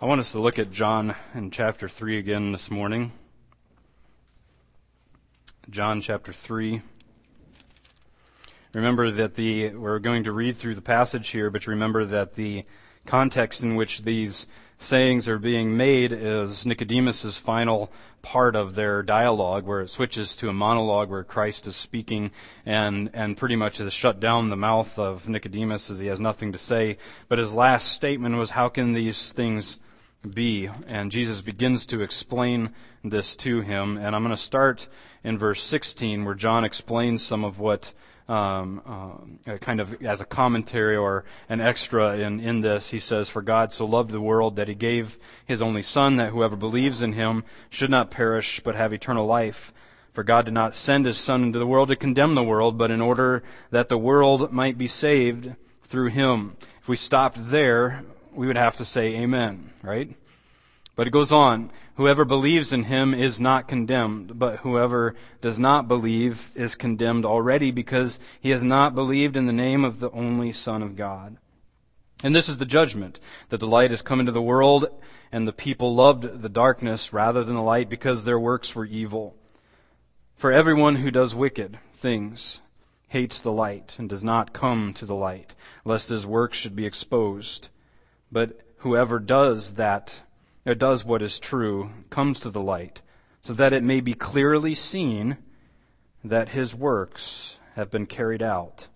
I want us to look at John in chapter 3 again this morning. John chapter 3. Remember that we're going to read through the passage here, but remember that the context in which these sayings are being made is Nicodemus's final part of their dialogue, where it switches to a monologue where Christ is speaking and pretty much has shut down the mouth of Nicodemus as he has nothing to say. But his last statement was, how can these things be? And Jesus begins to explain this to him. And I'm going to start in verse 16, where John explains some of what kind of as a commentary or an extra in this. He says, "For God so loved the world that he gave his only Son, that whoever believes in him should not perish but have eternal life. For God did not send his Son into the world to condemn the world, but in order that the world might be saved through him." If we stopped there, we would have to say amen, right? But it goes on, "Whoever believes in him is not condemned, but whoever does not believe is condemned already, because he has not believed in the name of the only Son of God. And this is the judgment, that the light has come into the world, and the people loved the darkness rather than the light, because their works were evil. For everyone who does wicked things hates the light, and does not come to the light, lest his works should be exposed. But whoever does what is true comes to the light, so that it may be clearly seen that his works have been carried out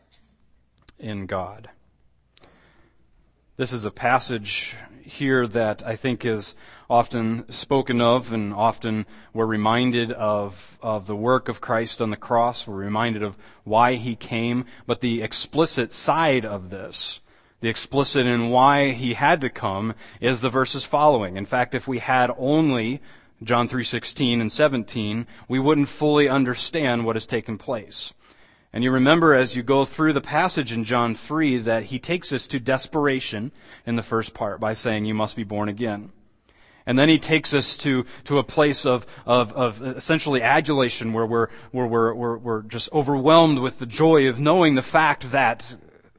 in God." This is a passage here that I think is often spoken of, and often we're reminded of the work of Christ on the cross. We're reminded of why he came. But the explicit side of this, the explicit in why he had to come, is the verses following. In fact, if we had only John 3:16 and 17, we wouldn't fully understand what has taken place. And you remember as you go through the passage in John 3 that he takes us to desperation in the first part by saying, "You must be born again." And then he takes us to a place of essentially adulation, where we're just overwhelmed with the joy of knowing the fact that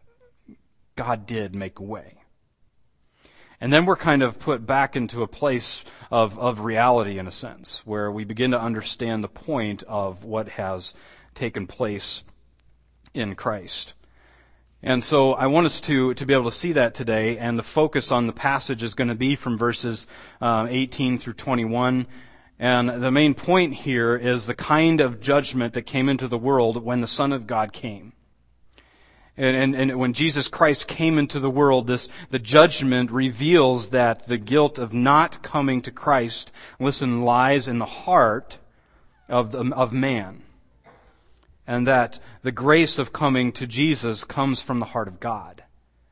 God did make a way. And then we're kind of put back into a place of reality, in a sense, where we begin to understand the point of what has taken place in Christ. And so I want us to be able to see that today, and the focus on the passage is going to be from verses 18 through 21. And the main point here is the kind of judgment that came into the world when the Son of God came. And when Jesus Christ came into the world, the judgment reveals that the guilt of not coming to Christ, listen, lies in the heart of man. And that the grace of coming to Jesus comes from the heart of God.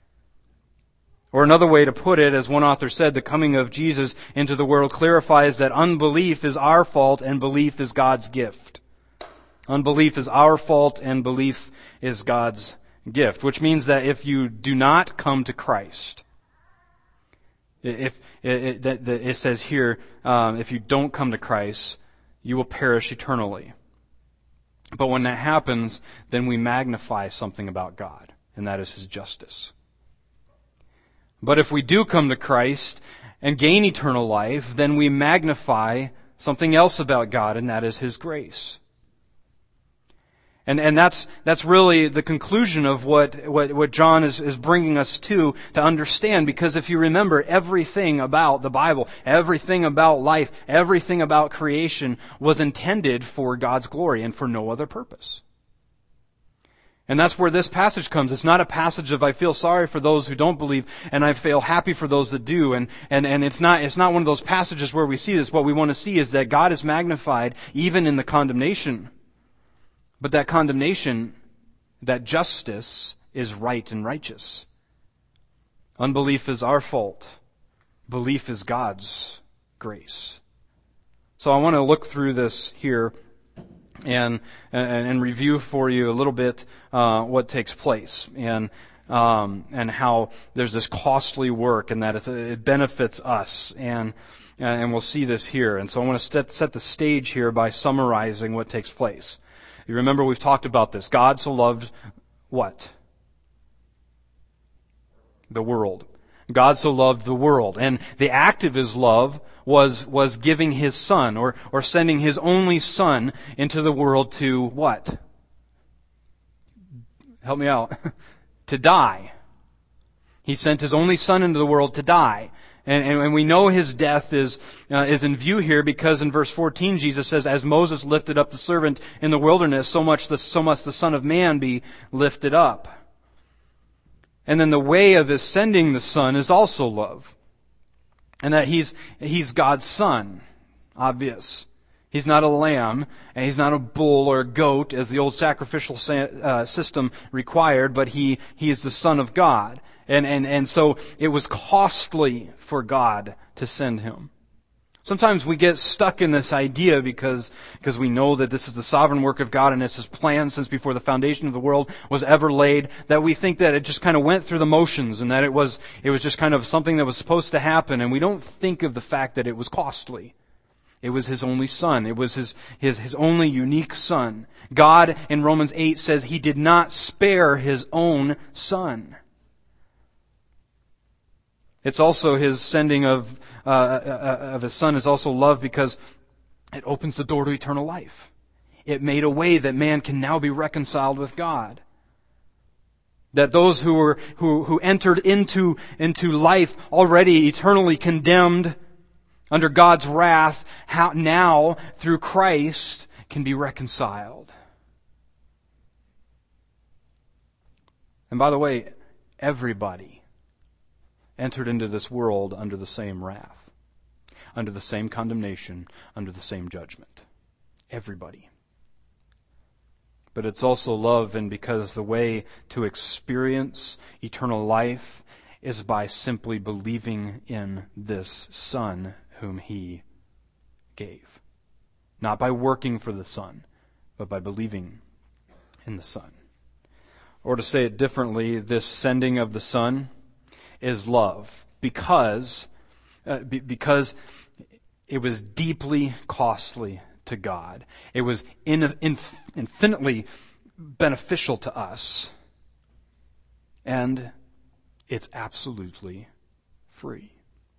Or another way to put it, as one author said, the coming of Jesus into the world clarifies that unbelief is our fault and belief is God's gift. Unbelief is our fault and belief is God's gift, which means that if you do not come to Christ, it says here, if you don't come to Christ, you will perish eternally. But when that happens, then we magnify something about God, and that is his justice. But if we do come to Christ and gain eternal life, then we magnify something else about God, and that is his grace. And that's really the conclusion of what John is bringing us to understand. Because if you remember, everything about the Bible, everything about life, everything about creation was intended for God's glory and for no other purpose. And that's where this passage comes. It's not a passage of I feel sorry for those who don't believe and I feel happy for those that do. And it's not one of those passages where we see this. What we want to see is that God is magnified even in the condemnation. But that condemnation, that justice, is right and righteous. Unbelief is our fault. Belief is God's grace. So I want to look through this here and review for you a little bit what takes place and how there's this costly work and that it benefits us, and we'll see this here. And so I want to set the stage here by summarizing what takes place. You remember we've talked about this. God so loved what? The world. God so loved the world. And the act of His love was giving His Son, or sending His only Son into the world to what? Help me out. To die. He sent His only Son into the world to die. And we know His death is in view here because in verse 14 Jesus says, as Moses lifted up the servant in the wilderness, so must the Son of Man be lifted up. And then the way of His sending the Son is also love. And that He's God's Son. Obvious. He's not a lamb, and He's not a bull or a goat as the old sacrificial system required, but He is the Son of God. And so it was costly for God to send Him. Sometimes we get stuck in this idea because we know that this is the sovereign work of God and it's His plan since before the foundation of the world was ever laid, that we think that it just kind of went through the motions and that it was just kind of something that was supposed to happen, and we don't think of the fact that it was costly. It was His only Son. It was His only unique Son. God in Romans 8 says He did not spare His own Son. It's also His sending of His Son is also love because it opens the door to eternal life. It made a way that man can now be reconciled with God. That those who entered into life already eternally condemned under God's wrath, now through Christ can be reconciled. And by the way, everybody entered into this world under the same wrath, under the same condemnation, under the same judgment. Everybody. But it's also love, and because the way to experience eternal life is by simply believing in this Son whom He gave. Not by working for the Son, but by believing in the Son. Or to say it differently, this sending of the Son is love because it was deeply costly to God. It was infinitely beneficial to us. And it's absolutely free.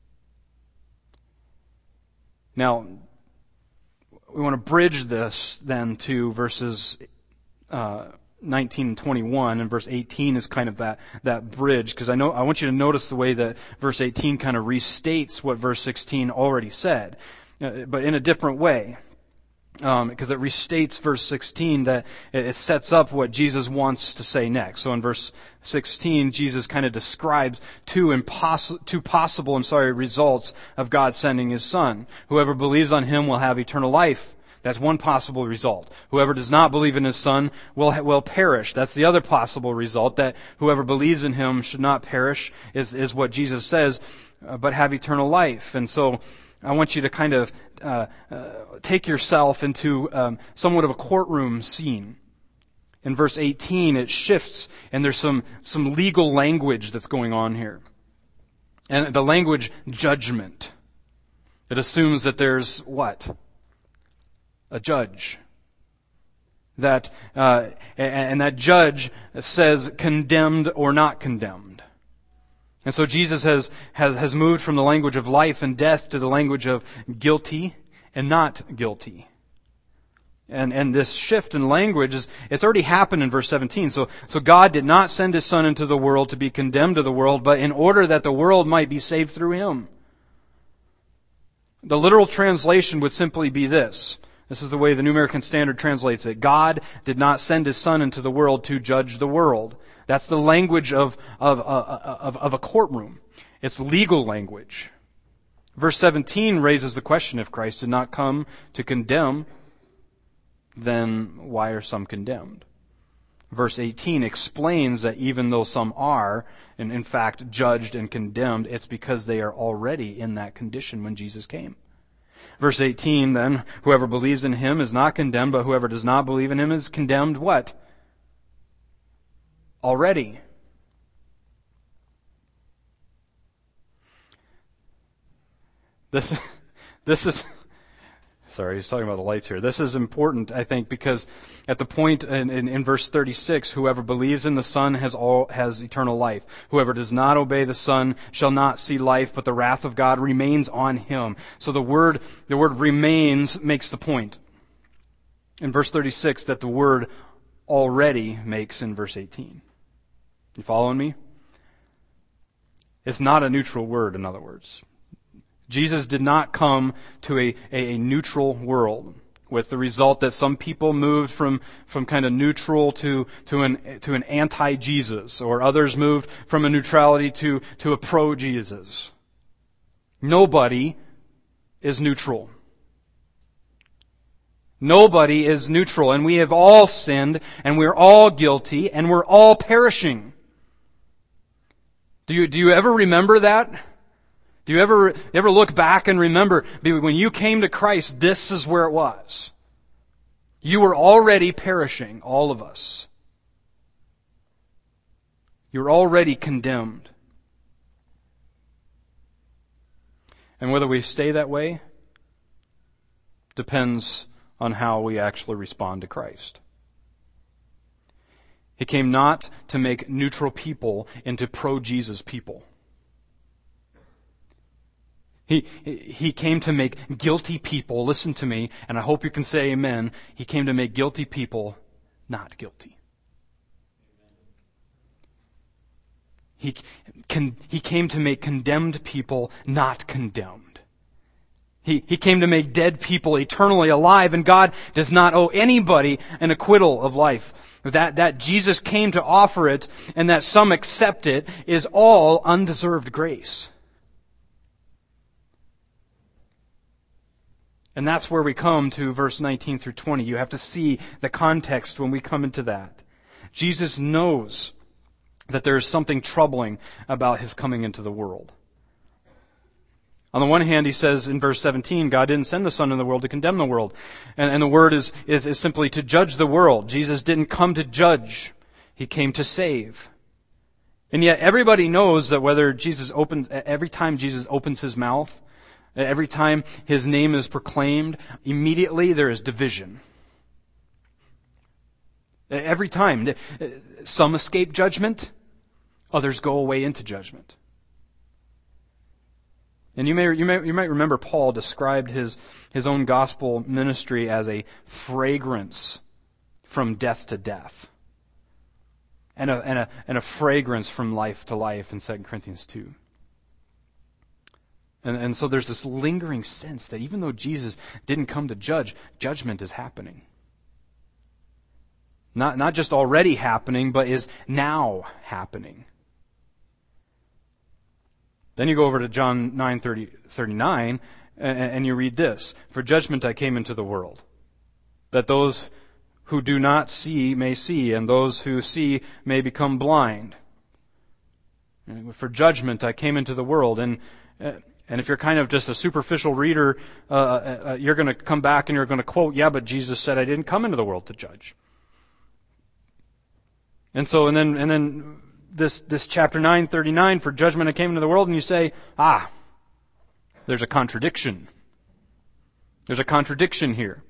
Now, we want to bridge this then to verses 19 and 21, and verse 18 is kind of that bridge, because I want you to notice the way that verse 18 kind of restates what verse 16 already said, but in a different way. Because it restates verse 16, that it sets up what Jesus wants to say next. So in verse 16, Jesus kind of describes two possible results of God sending His Son. Whoever believes on Him will have eternal life. That's one possible result. Whoever does not believe in His Son will perish. That's the other possible result, that whoever believes in Him should not perish, is what Jesus says, but have eternal life. And so I want you to kind of take yourself into somewhat of a courtroom scene. In verse 18, it shifts, and there's some legal language that's going on here. And the language judgment. It assumes that there's what? A judge. And that judge says condemned or not condemned. And so Jesus has moved from the language of life and death to the language of guilty and not guilty. And this shift in language it's already happened in verse 17. So God did not send His Son into the world to be condemned to the world, but in order that the world might be saved through Him. The literal translation would simply be this. This is the way the New American Standard translates it. God did not send His Son into the world to judge the world. That's the language of a courtroom. It's legal language. Verse 17 raises the question, if Christ did not come to condemn, then why are some condemned? Verse 18 explains that even though some are, and in fact judged and condemned, it's because they are already in that condition when Jesus came. Verse 18 then, whoever believes in Him is not condemned, but whoever does not believe in Him is condemned what? Already. This is Sorry, he's talking about the lights here. This is important, I think, because at the point in verse 36, whoever believes in the Son has eternal life. Whoever does not obey the Son shall not see life, but the wrath of God remains on him. So the word remains makes the point in verse 36 that the word already makes in verse 18. You following me? It's not a neutral word, in other words. Jesus did not come to a neutral world, with the result that some people moved from kind of neutral to an anti-Jesus, or others moved from a neutrality to a pro-Jesus. Nobody is neutral. Nobody is neutral, and we have all sinned, and we're all guilty, and we're all perishing. Do you ever remember that? Do you ever look back and remember when you came to Christ, this is where it was? You were already perishing, all of us. You're already condemned. And whether we stay that way depends on how we actually respond to Christ. He came not to make neutral people into pro-Jesus people. He came to make guilty people, listen to me, and I hope you can say amen, he came to make guilty people not guilty. He came to make condemned people not condemned. He came to make dead people eternally alive, and God does not owe anybody an acquittal of life. That Jesus came to offer it, and that some accept it, is all undeserved grace. And that's where we come to verse 19 through 20. You have to see the context when we come into that. Jesus knows that there is something troubling about his coming into the world. On the one hand, he says in verse 17, God didn't send the Son in the world to condemn the world. And the word is simply to judge the world. Jesus didn't come to judge. He came to save. And yet everybody knows that every time Jesus opens his mouth, every time his name is proclaimed, immediately there is division. Every time. Some escape judgment, others go away into judgment. And you might remember Paul described his own gospel ministry as a fragrance from death to death, and a fragrance from life to life in 2 Corinthians 2. And so there's this lingering sense that even though Jesus didn't come to judge, judgment is happening. Not just already happening, but is now happening. Then you go over to John 9:39, and you read this: For judgment I came into the world, that those who do not see may see, and those who see may become blind. For judgment I came into the world. And if you're kind of just a superficial reader, you're going to come back and you're going to quote, yeah, but Jesus said I didn't come into the world to judge. And then this chapter 9:39, for judgment I came into the world, and you say, there's a contradiction. There's a contradiction here.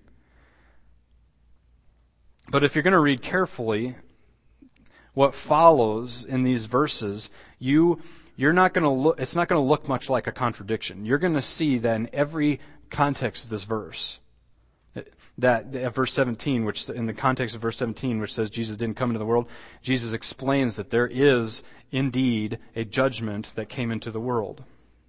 But if you're going to read carefully what follows in these verses, you're not going to look. It's not going to look much like a contradiction. You're going to see that in every context of this verse, that verse 17, which in the context of verse 17, which says Jesus didn't come into the world, Jesus explains that there is indeed a judgment that came into the world.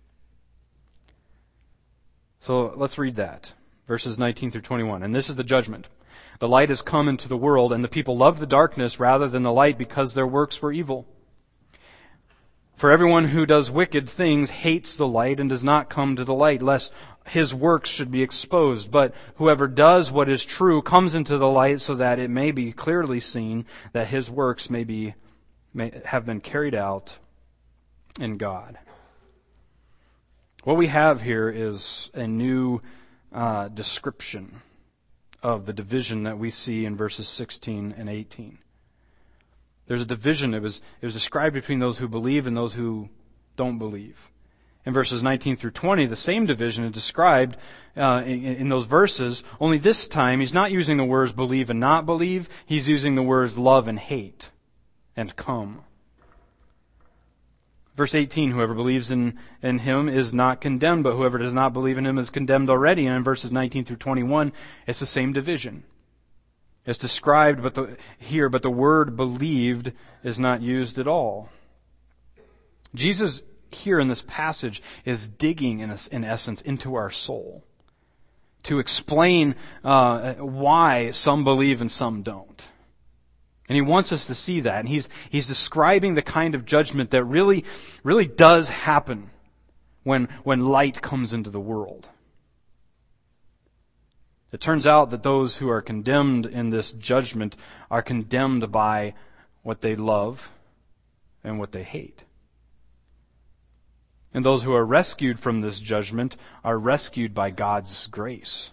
So let's read that. Verses 19 through 21. And this is the judgment. The light has come into the world, and the people loved the darkness rather than the light because their works were evil. For everyone who does wicked things hates the light and does not come to the light, lest his works should be exposed. But whoever does what is true comes into the light, so that it may be clearly seen that his works may have been carried out in God. What we have here is a new description of the division that we see in verses 16 and 18. There's a division. It was described between those who believe and those who don't believe. In verses 19 through 20, the same division is described in those verses, only this time he's not using the words believe and not believe, he's using the words love and hate and come. Verse 18, whoever believes in him is not condemned, but whoever does not believe in him is condemned already. And in verses 19 through 21, it's the same division. It's described but the word believed is not used at all. Jesus here in this passage is digging in essence into our soul to explain why some believe and some don't. And he wants us to see that. And he's describing the kind of judgment that really does happen when light comes into the world. It turns out that those who are condemned in this judgment are condemned by what they love and what they hate. And those who are rescued from this judgment are rescued by God's grace.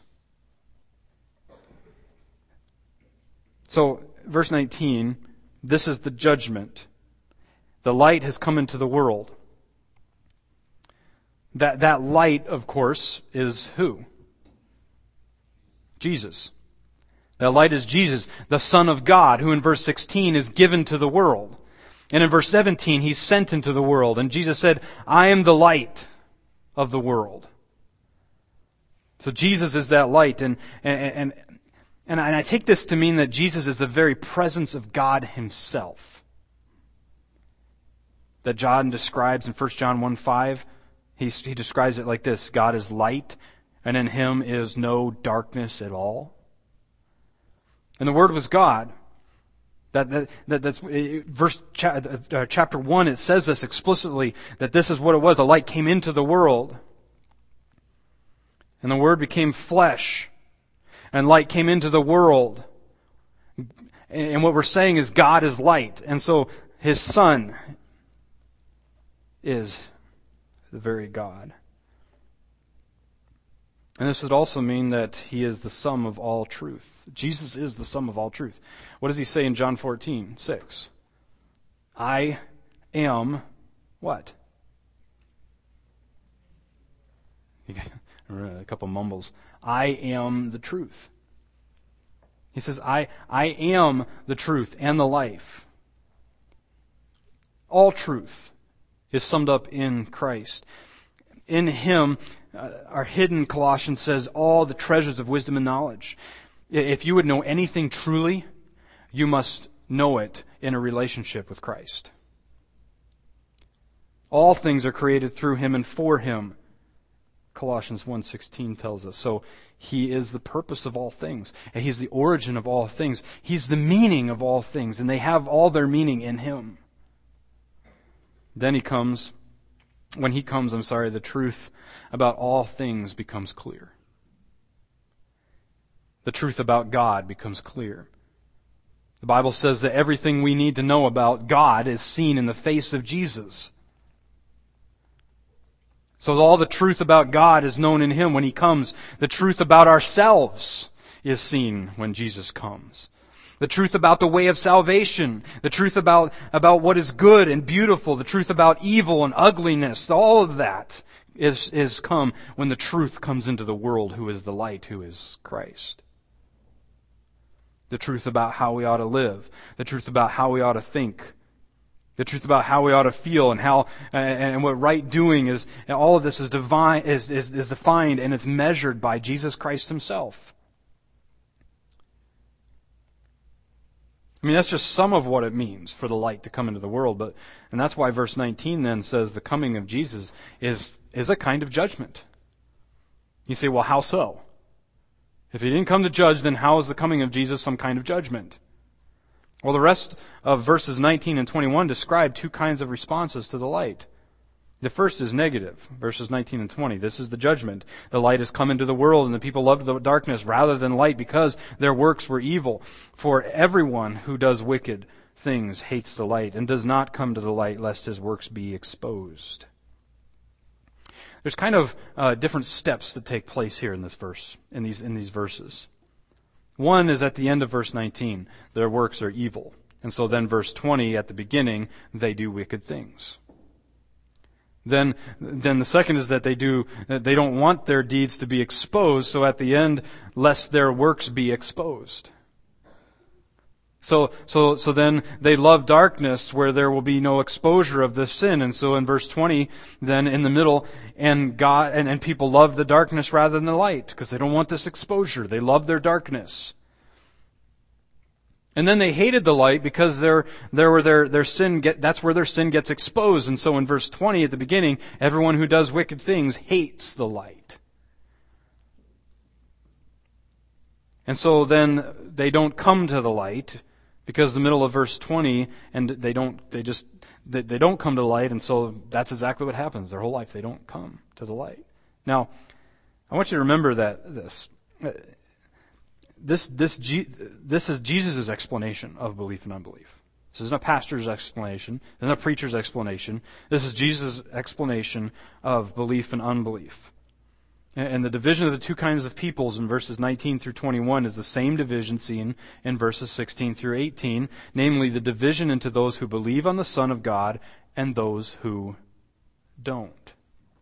So, verse 19, this is the judgment. The light has come into the world. That light, of course, is who? Jesus. That light is Jesus, the Son of God, who in verse 16 is given to the world. And in verse 17, he's sent into the world. And Jesus said, I am the light of the world. So Jesus is that light. And I take this to mean that Jesus is the very presence of God himself. That John describes in 1 John 1:5. He describes it like this: God is light, and in him is no darkness at all. And the Word was God. That's chapter 1, it says this explicitly, that this is what it was. The light came into the world. And the Word became flesh. And light came into the world. And what we're saying is God is light. And so His Son is the very God. And this would also mean that He is the sum of all truth. Jesus is the sum of all truth. What does He say in John 14:6? I am what? A couple mumbles. I am the truth. He says, I am the truth and the life. All truth is summed up in Christ. In Him are hidden, Colossians says, all the treasures of wisdom and knowledge. If you would know anything truly, you must know it in a relationship with Christ. All things are created through Him and for Him, Colossians 1:16 tells us. So He is the purpose of all things. And He's the origin of all things. He's the meaning of all things. And they have all their meaning in Him. Then when He comes, the truth about all things becomes clear. The truth about God becomes clear. The Bible says that everything we need to know about God is seen in the face of Jesus. So all the truth about God is known in Him when He comes. The truth about ourselves is seen when Jesus comes. The truth about the way of salvation, the truth about what is good and beautiful, the truth about evil and ugliness, all of that is come when the truth comes into the world, who is the light, who is Christ. The truth about how we ought to live, the truth about how we ought to think, the truth about how we ought to feel, and what right doing is. And all of this is defined and it's measured by Jesus Christ Himself. I mean, that's just some of what it means for the light to come into the world, and that's why verse 19 then says the coming of Jesus is a kind of judgment. You say, well, how so? If He didn't come to judge, then how is the coming of Jesus some kind of judgment? Well, the rest of verses 19 and 21 describe two kinds of responses to the light. The first is negative, verses 19 and 20. This is the judgment. The light has come into the world, and the people loved the darkness rather than light because their works were evil. For everyone who does wicked things hates the light and does not come to the light lest his works be exposed. There's kind of different steps that take place here in this verse, in these verses. One is at the end of verse 19. Their works are evil. And so then verse 20 at the beginning, they do wicked things. Then the second is that they don't want their deeds to be exposed, so at the end, lest their works be exposed. So then they love darkness where there will be no exposure of this sin. And so in verse 20, then in the middle, and God and people love the darkness rather than the light, because they don't want this exposure. They love their darkness. And then they hated the light because their sin that's where their sin gets exposed. And so in verse 20 at the beginning, everyone who does wicked things hates the light. And so then they don't come to the light because the middle of verse 20, and they don't come to the light, and so that's exactly what happens. Their whole life they don't come to the light. Now, I want you to remember that this is Jesus' explanation of belief and unbelief. This isn't a pastor's explanation. This isn't a preacher's explanation. This is Jesus' explanation of belief and unbelief. And the division of the two kinds of peoples in verses 19 through 21 is the same division seen in verses 16 through 18, namely the division into those who believe on the Son of God and those who don't.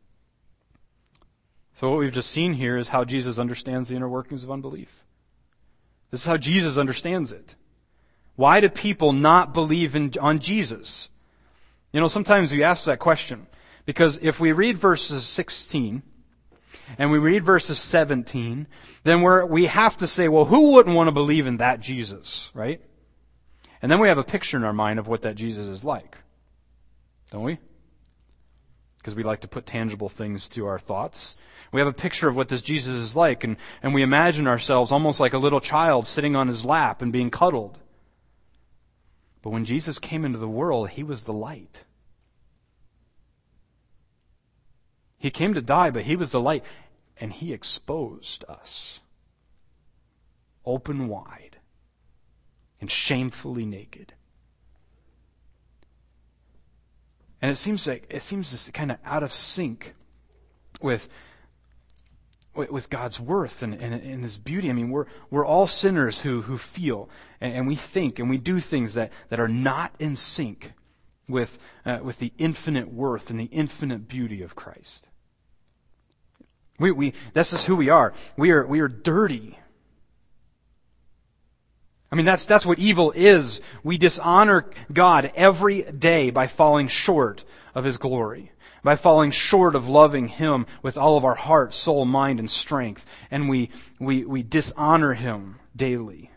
So what we've just seen here is how Jesus understands the inner workings of unbelief. This is how Jesus understands it. Why do people not believe on Jesus? You know, sometimes we ask that question because if we read verses 16 and we read verses 17, then we have to say, well, who wouldn't want to believe in that Jesus, right? And then we have a picture in our mind of what that Jesus is like. Don't we? Because we like to put tangible things to our thoughts. We have a picture of what this Jesus is like, and we imagine ourselves almost like a little child sitting on his lap and being cuddled. But when Jesus came into the world, he was the light. He came to die, but he was the light, and he exposed us. Open wide and shamefully naked. And it seems just kind of out of sync with God's worth and His beauty. I mean, we're all sinners who feel and we think and we do things that are not in sync with the infinite worth and the infinite beauty of Christ. This is who we are. We are dirty. I mean, that's what evil is. We dishonor God every day by falling short of His glory, by falling short of loving Him with all of our heart, soul, mind, and strength. And we dishonor Him daily.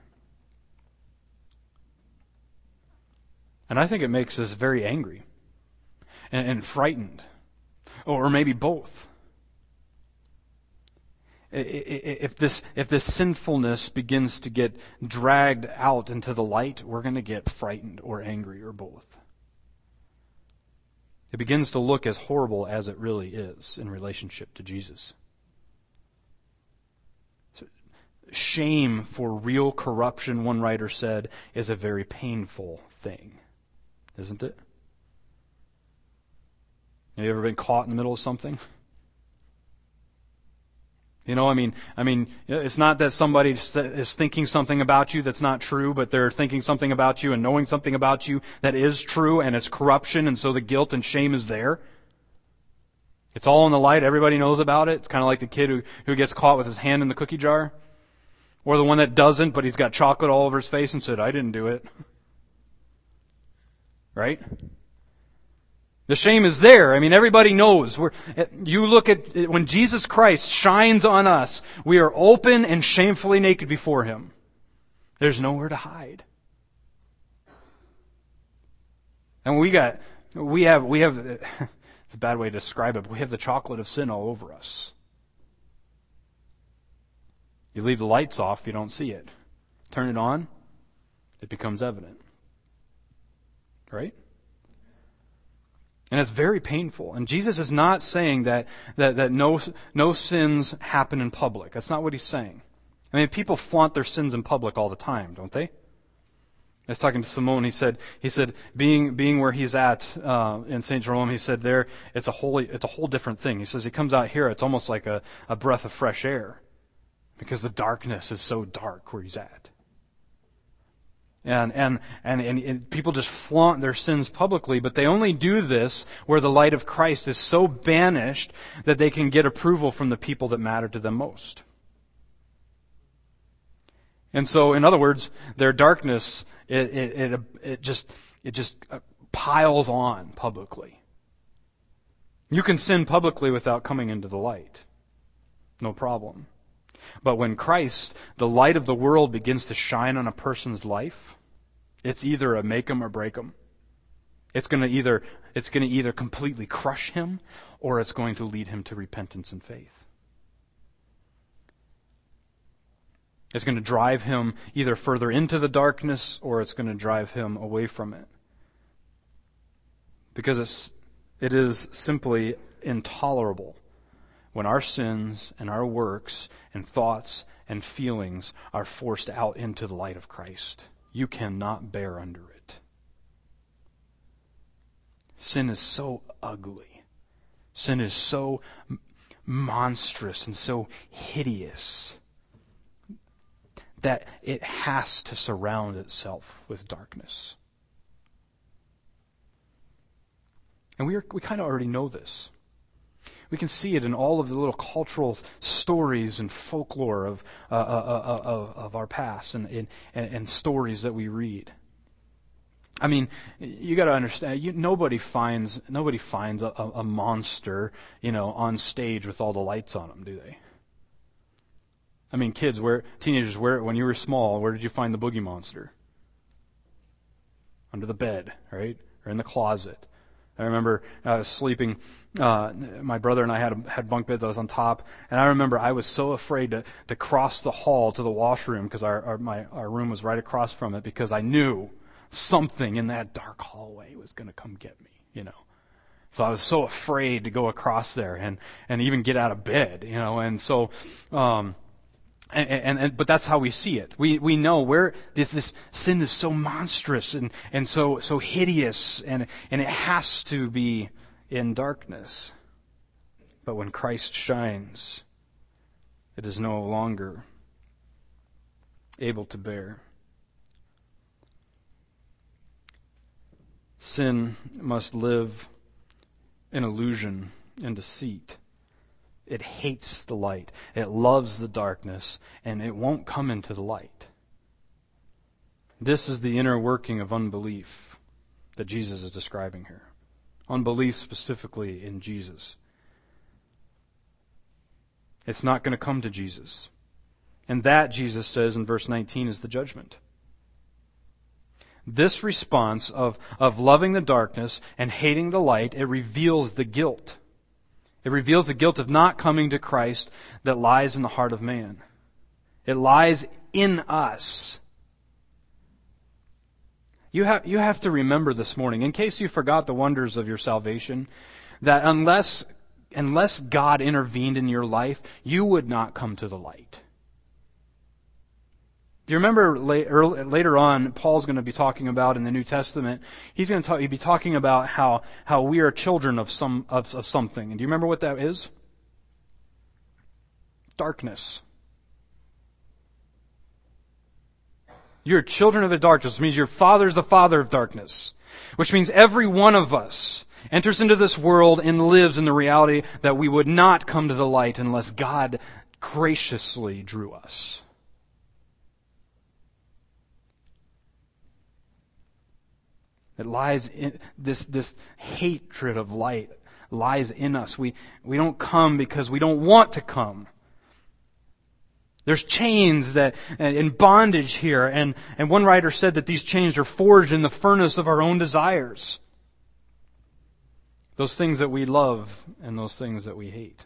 And I think it makes us very angry and frightened, or maybe both. If this sinfulness begins to get dragged out into the light, we're going to get frightened or angry or both. It begins to look as horrible as it really is in relationship to Jesus. So, shame for real corruption, one writer said, is a very painful thing, isn't it? Have you ever been caught in the middle of something? You know, I mean, it's not that somebody is thinking something about you that's not true, but they're thinking something about you and knowing something about you that is true, and it's corruption, and so the guilt and shame is there. It's all in the light. Everybody knows about it. It's kind of like the kid who gets caught with his hand in the cookie jar. Or the one that doesn't, but he's got chocolate all over his face and said, I didn't do it. Right? The shame is there. I mean, everybody knows. You look at when Jesus Christ shines on us, we are open and shamefully naked before Him. There's nowhere to hide. And we have, it's a bad way to describe it, but we have the chocolate of sin all over us. You leave the lights off, you don't see it. Turn it on, it becomes evident. Right? And it's very painful. And Jesus is not saying that no sins happen in public. That's not what He's saying. I mean, people flaunt their sins in public all the time, don't they? I was talking to Simone. He said, being where he's at in St. Jerome, he said there it's a whole different thing. He says he comes out here, it's almost like a breath of fresh air, because the darkness is so dark where he's at. And people just flaunt their sins publicly, but they only do this where the light of Christ is so banished that they can get approval from the people that matter to them most. And so, in other words, their darkness, it just piles on publicly. You can sin publicly without coming into the light. No problem. But when Christ, the light of the world, begins to shine on a person's life, it's either a make 'em or break 'em. It's going to either completely crush him, or it's going to lead him to repentance and faith. It's going to drive him either further into the darkness, or it's going to drive him away from it. Because it is simply intolerable when our sins and our works and thoughts and feelings are forced out into the light of Christ. You cannot bear under it. Sin is so ugly. Sin is so monstrous and so hideous that it has to surround itself with darkness. And we kind of already know this. We can see it in all of the little cultural stories and folklore of our past and stories that we read. I mean, you got to understand. Nobody finds a monster, on stage with all the lights on them, do they? I mean, teenagers, when you were small, where did you find the boogie monster? Under the bed, right, or in the closet. I remember I was sleeping. My brother and I had bunk beds. I was on top, and I remember I was so afraid to cross the hall to the washroom because our room was right across from it, because I knew something in that dark hallway was going to come get me. So I was so afraid to go across there and even get out of bed. And so. But that's how we see it. We know where this sin is so monstrous and so hideous, and it has to be in darkness. But when Christ shines, it is no longer able to bear. Sin must live in illusion and deceit. It hates the light. It loves the darkness, and it won't come into the light. This is the inner working of unbelief that Jesus is describing here. Unbelief specifically in Jesus. It's not going to come to Jesus. And that, Jesus says in verse 19, is the judgment. This response of loving the darkness and hating the light, it reveals the guilt. It reveals the guilt of not coming to Christ that lies in the heart of man. It lies in us. You have to remember this morning, in case you forgot the wonders of your salvation, that unless God intervened in your life, you would not come to the light. Do you remember later on, Paul's going to be talking about in the New Testament, he'll be talking about how we are children of something. And do you remember what that is? Darkness. You're children of the darkness. It means your father's the father of darkness. Which means every one of us enters into this world and lives in the reality that we would not come to the light unless God graciously drew us. It lies in this hatred of light lies in us. We don't come because we don't want to come. There's chains that in bondage here, and one writer said that these chains are forged in the furnace of our own desires. Those things that we love and those things that we hate.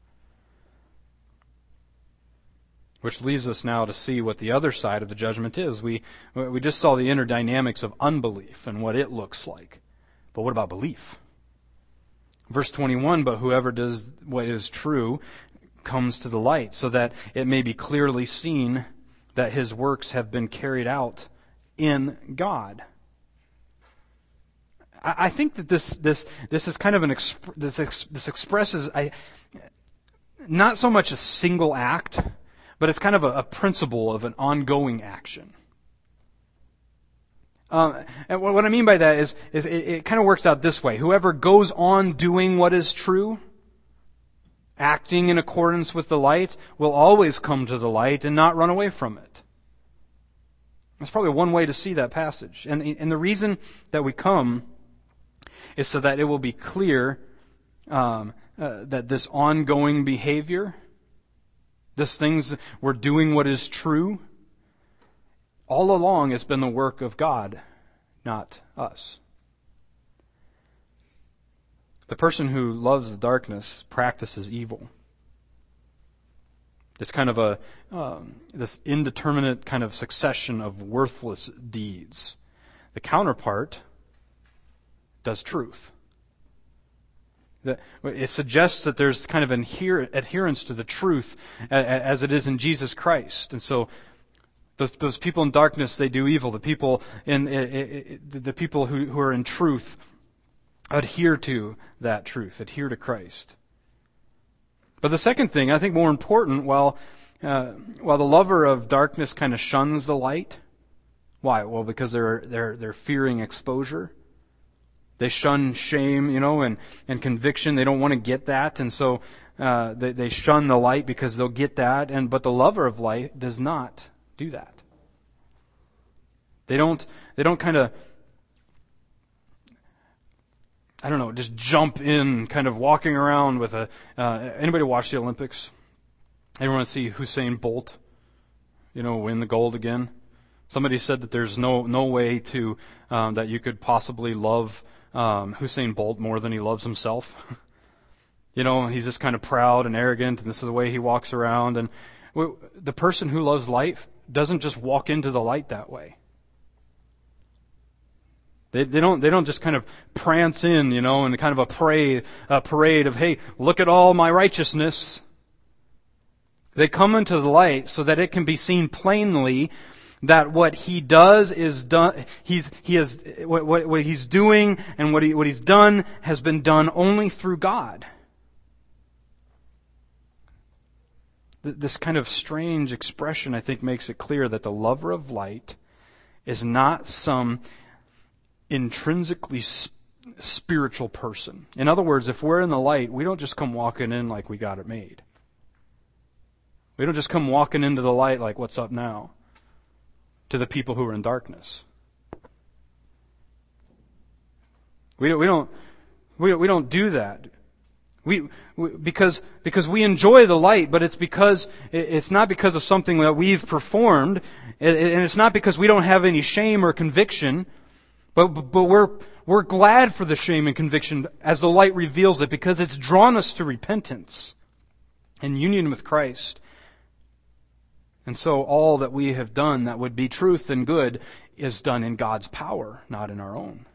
Which leads us now to see what the other side of the judgment is. We just saw the inner dynamics of unbelief and what it looks like. But what about belief? Verse 21, but whoever does what is true comes to the light, so that it may be clearly seen that his works have been carried out in God. I think that this is kind of this expresses not so much a single act, but it's kind of a principle of an ongoing action. And what I mean by that is it kind of works out this way. Whoever goes on doing what is true, acting in accordance with the light, will always come to the light and not run away from it. That's probably one way to see that passage. And the reason that we come is so that it will be clear that this ongoing behavior, this things we're doing what is true, all along it's been the work of God, not us. The person who loves the darkness practices evil. It's kind of this indeterminate kind of succession of worthless deeds. The counterpart does truth. It suggests that there's kind of an adherence to the truth as it is in Jesus Christ. And so those people in darkness, they do evil. The people who are in truth adhere to that truth, adhere to Christ. But the second thing, I think more important, while the lover of darkness kind of shuns the light, why? Well, because they're fearing exposure. They shun shame, and conviction. They don't want to get that, and so they shun the light because they'll get that. But the lover of light does not do that. They don't kind of, just jump in, kind of walking around with anybody watch the Olympics? Anyone want to see Usain Bolt, win the gold again? Somebody said that there's no way to that you could possibly love Usain Bolt more than he loves himself. He's just kind of proud and arrogant, and this is the way he walks around. And the person who loves light doesn't just walk into the light that way. They don't just kind of prance in, in kind of a parade of, hey, look at all my righteousness. They come into the light so that it can be seen plainly that what he does is done. What he's doing and what he's done has been done only through God. This kind of strange expression, I think, makes it clear that the lover of light is not some intrinsically spiritual person. In other words, if we're in the light, we don't just come walking in like we got it made. We don't just come walking into the light like, what's up now? To the people who are in darkness. We don't do that. Because we enjoy the light, but it's not because of something that we've performed, and it's not because we don't have any shame or conviction, but we're glad for the shame and conviction as the light reveals it, because it's drawn us to repentance and union with Christ. And so all that we have done that would be truth and good is done in God's power, not in our own.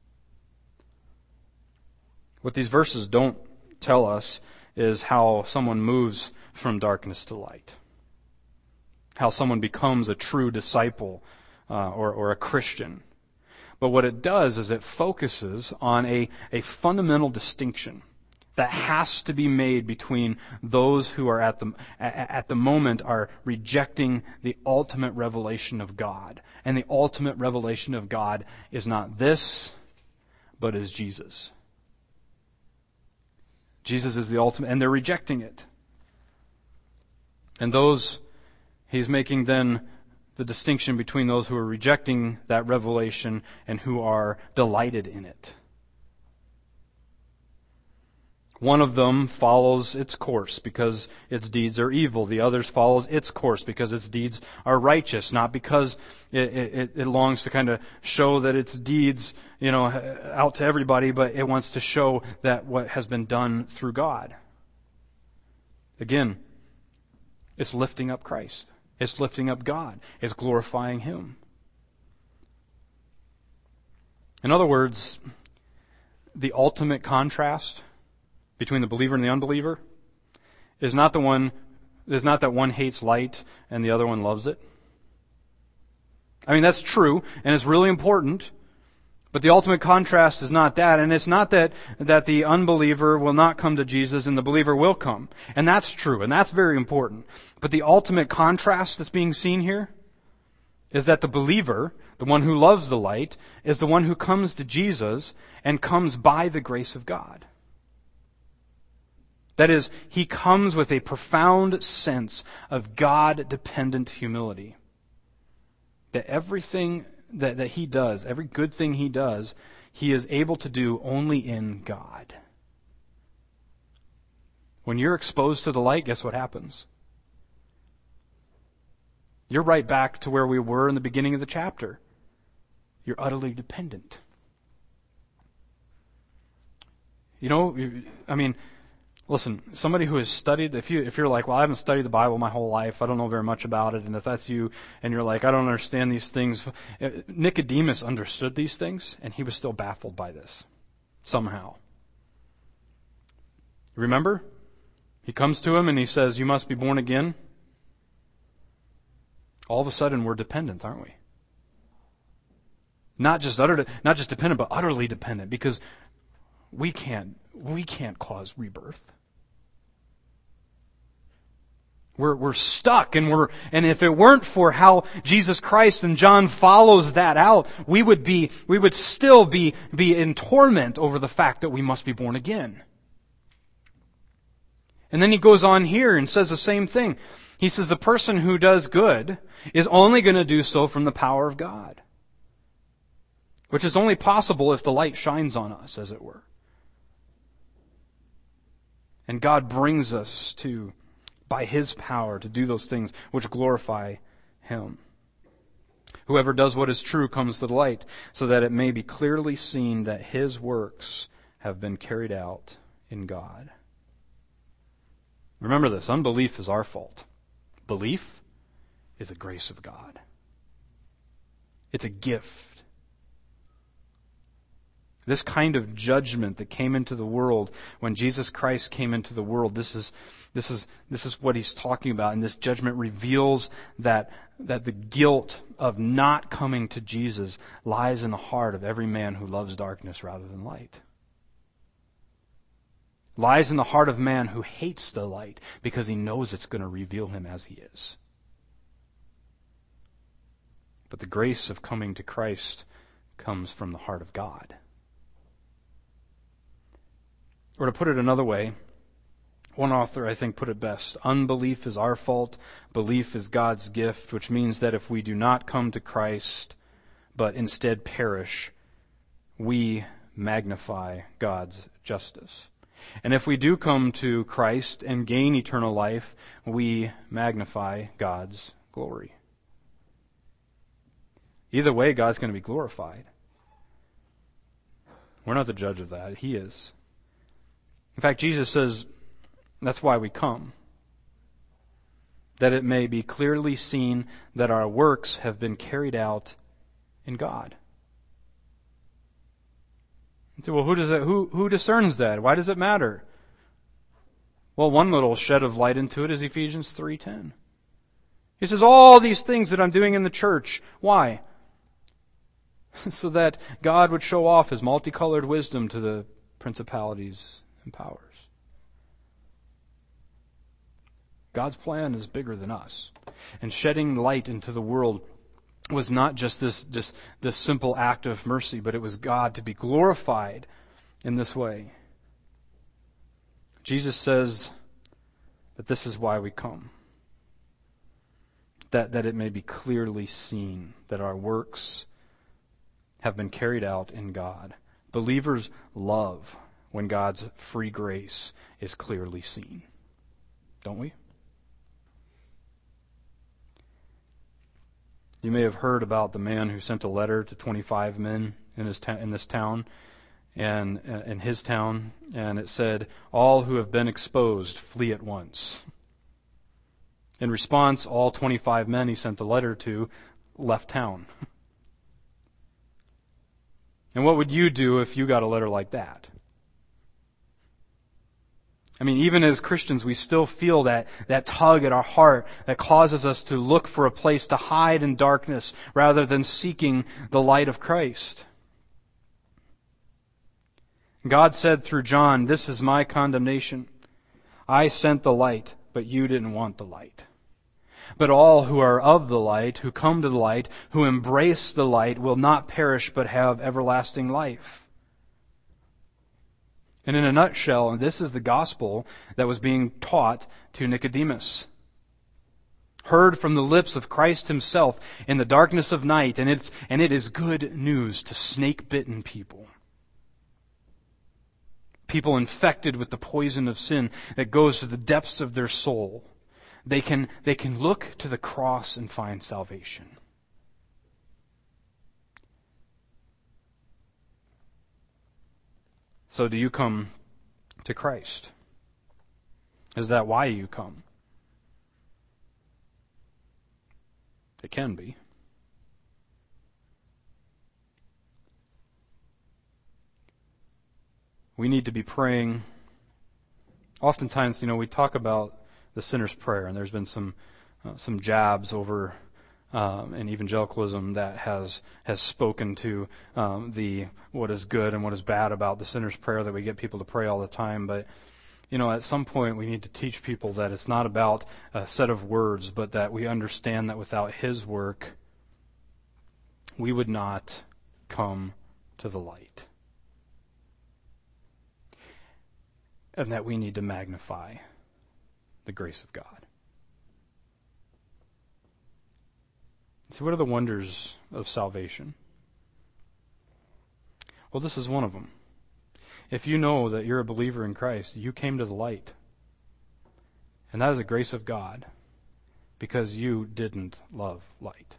What these verses don't tell us is how someone moves from darkness to light. How someone becomes a true disciple or a Christian. But what it does is it focuses on a fundamental distinction that has to be made between those who are at the moment are rejecting the ultimate revelation of God. And the ultimate revelation of God is not this, but is Jesus. Jesus is the ultimate, and they're rejecting it. And he's making then the distinction between those who are rejecting that revelation and who are delighted in it. One of them follows its course because its deeds are evil. The other follows its course because its deeds are righteous, not because it longs to kind of show that its deeds, out to everybody, but it wants to show that what has been done through God. Again, it's lifting up Christ. It's lifting up God. It's glorifying Him. In other words, the ultimate contrast between the believer and the unbeliever is not that one hates light and the other one loves it. I mean, that's true, and it's really important, but the ultimate contrast is not that, and it's not that the unbeliever will not come to Jesus and the believer will come. And that's true, and that's very important. But the ultimate contrast that's being seen here is that the believer, the one who loves the light, is the one who comes to Jesus and comes by the grace of God. That is, he comes with a profound sense of God-dependent humility. That everything that he does, every good thing he does, he is able to do only in God. When you're exposed to the light, guess what happens? You're right back to where we were in the beginning of the chapter. You're utterly dependent. Listen, somebody who has studied, if you're like, well, I haven't studied the Bible my whole life, I don't know very much about it, and if that's you, and you're like, I don't understand these things. Nicodemus understood these things, and he was still baffled by this, somehow. Remember? He comes to him and he says, you must be born again. All of a sudden, we're dependent, aren't we? Not just dependent, but utterly dependent, because we can't cause rebirth. We're stuck, and if it weren't for how Jesus Christ and John follows that out, we would still be in torment over the fact that we must be born again. And then he goes on here and says the same thing. He says the person who does good is only going to do so from the power of God, which is only possible if the light shines on us, as it were. And God brings us to, by His power, to do those things which glorify Him. Whoever does what is true comes to the light, so that it may be clearly seen that His works have been carried out in God. Remember this, unbelief is our fault. Belief is a grace of God. It's a gift. This kind of judgment that came into the world when Jesus Christ came into the world, this is what he's talking about. And this judgment reveals that the guilt of not coming to Jesus lies in the heart of every man who loves darkness rather than light. Lies in the heart of man who hates the light because he knows it's going to reveal him as he is. But the grace of coming to Christ comes from the heart of God. Or to put it another way, one author, I think, put it best. Unbelief is our fault. Belief is God's gift, which means that if we do not come to Christ, but instead perish, we magnify God's justice. And if we do come to Christ and gain eternal life, we magnify God's glory. Either way, God's going to be glorified. We're not the judge of that. He is. In fact, Jesus says that's why we come. That it may be clearly seen that our works have been carried out in God. So, well, who discerns that? Why does it matter? Well, one little shed of light into it is Ephesians 3:10. He says, all these things that I'm doing in the church, why? So that God would show off His multicolored wisdom to the principalities and powers. God's plan is bigger than us. And shedding light into the world was not just this simple act of mercy, but it was God to be glorified in this way. Jesus says that this is why we come. That it may be clearly seen that our works have been carried out in God. Believers love when God's free grace is clearly seen. Don't we? You may have heard about the man who sent a letter to 25 men in this town, and in his town, and it said, "All who have been exposed, flee at once." In response, all 25 men he sent the letter to left town. And what would you do if you got a letter like that? I mean, even as Christians, we still feel that tug at our heart that causes us to look for a place to hide in darkness rather than seeking the light of Christ. God said through John, "This is my condemnation. I sent the light, but you didn't want the light." But all who are of the light, who come to the light, who embrace the light, will not perish but have everlasting life. And in a nutshell, this is the gospel that was being taught to Nicodemus. Heard from the lips of Christ himself in the darkness of night, and it is good news to snake-bitten people. People infected with the poison of sin that goes to the depths of their soul. They can look to the cross and find salvation. So do you come to Christ? Is that why you come? It can be. We need to be praying. Oftentimes, we talk about the sinner's prayer, and there's been some jabs over in evangelicalism that has spoken to what is good and what is bad about the sinner's prayer, that we get people to pray all the time. But at some point we need to teach people that it's not about a set of words, but that we understand that without His work, we would not come to the light. And that we need to magnify the grace of God. So what are the wonders of salvation? Well, this is one of them. If you know that you're a believer in Christ, you came to the light. And that is the grace of God, because you didn't love light.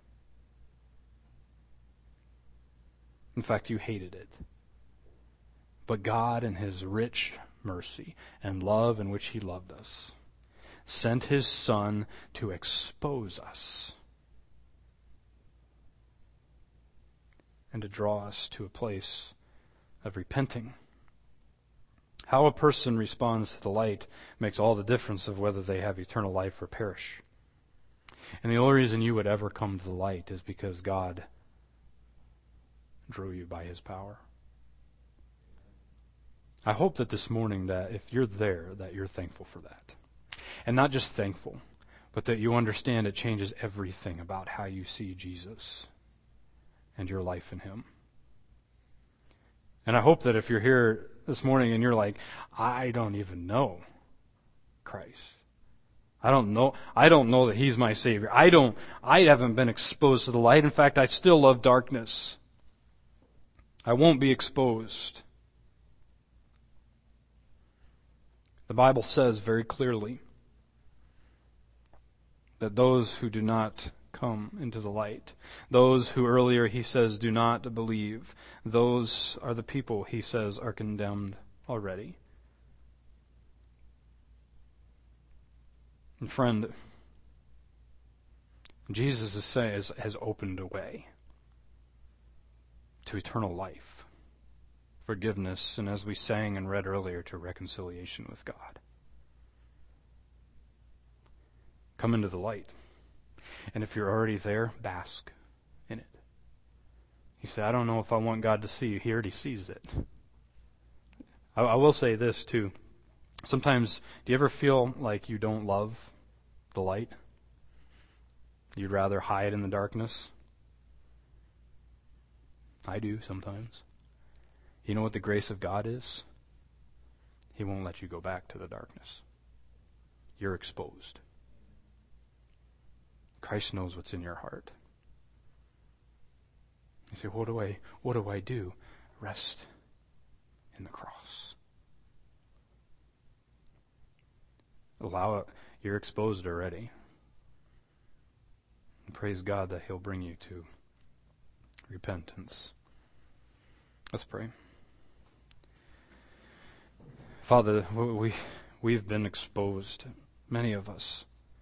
In fact, you hated it. But God, in His rich mercy and love in which He loved us, sent His Son to expose us and to draw us to a place of repenting. How a person responds to the light makes all the difference of whether they have eternal life or perish. And the only reason you would ever come to the light is because God drew you by His power. I hope that this morning, that if you're there, that you're thankful for that. And not just thankful, but that you understand it changes everything about how you see Jesus and your life in Him. And I hope that if you're here this morning and you're like, I don't even know Christ. I don't know that He's my Savior. I haven't been exposed to the light. In fact, I still love darkness. I won't be exposed. The Bible says very clearly that those who do not come into the light, those who earlier He says do not believe, those are the people He says are condemned already. And friend, Jesus has opened a way to eternal life, forgiveness, and as we sang and read earlier, to reconciliation with God. Come into the light. And if you're already there, bask in it. You say, I don't know if I want God to see you. He already sees it. I will say this too. Sometimes, do you ever feel like you don't love the light? You'd rather hide in the darkness? I do sometimes. You know what the grace of God is? He won't let you go back to the darkness. You're exposed. Christ knows what's in your heart. You say, what do I do? Rest in the cross. Allow it. You're exposed already. And praise God that He'll bring you to repentance. Let's pray. Father, we've been exposed, many of us.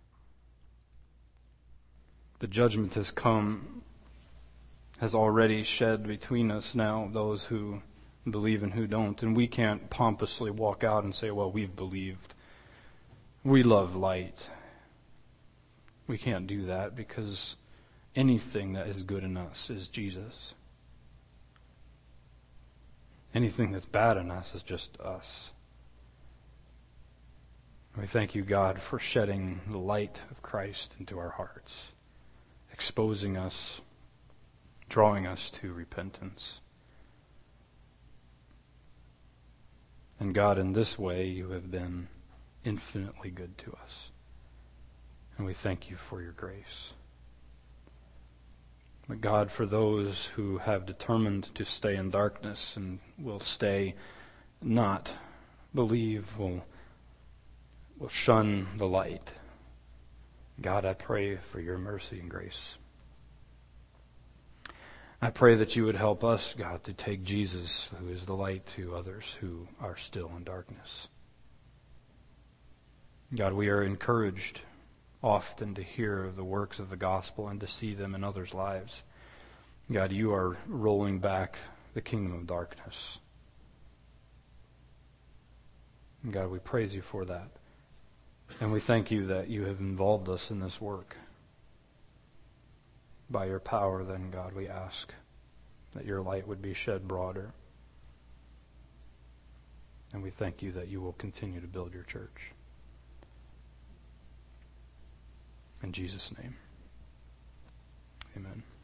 The judgment has come, has already shed between us now, those who believe and who don't. And we can't pompously walk out and say, well, we've believed. We love light. We can't do that because anything that is good in us is Jesus. Anything that's bad in us is just us. We thank you, God, for shedding the light of Christ into our hearts, exposing us, drawing us to repentance. And God, in this way, you have been infinitely good to us. And we thank you for your grace. But God, for those who have determined to stay in darkness and will stay, not believe, will shun the light, God, I pray for your mercy and grace. I pray that you would help us, God, to take Jesus, who is the light, to others who are still in darkness. God, we are encouraged often to hear of the works of the gospel and to see them in others' lives. God, you are rolling back the kingdom of darkness. And God, we praise you for that. And we thank you that you have involved us in this work. By your power, then, God, we ask that your light would be shed broader. And we thank you that you will continue to build your church. In Jesus' name, amen.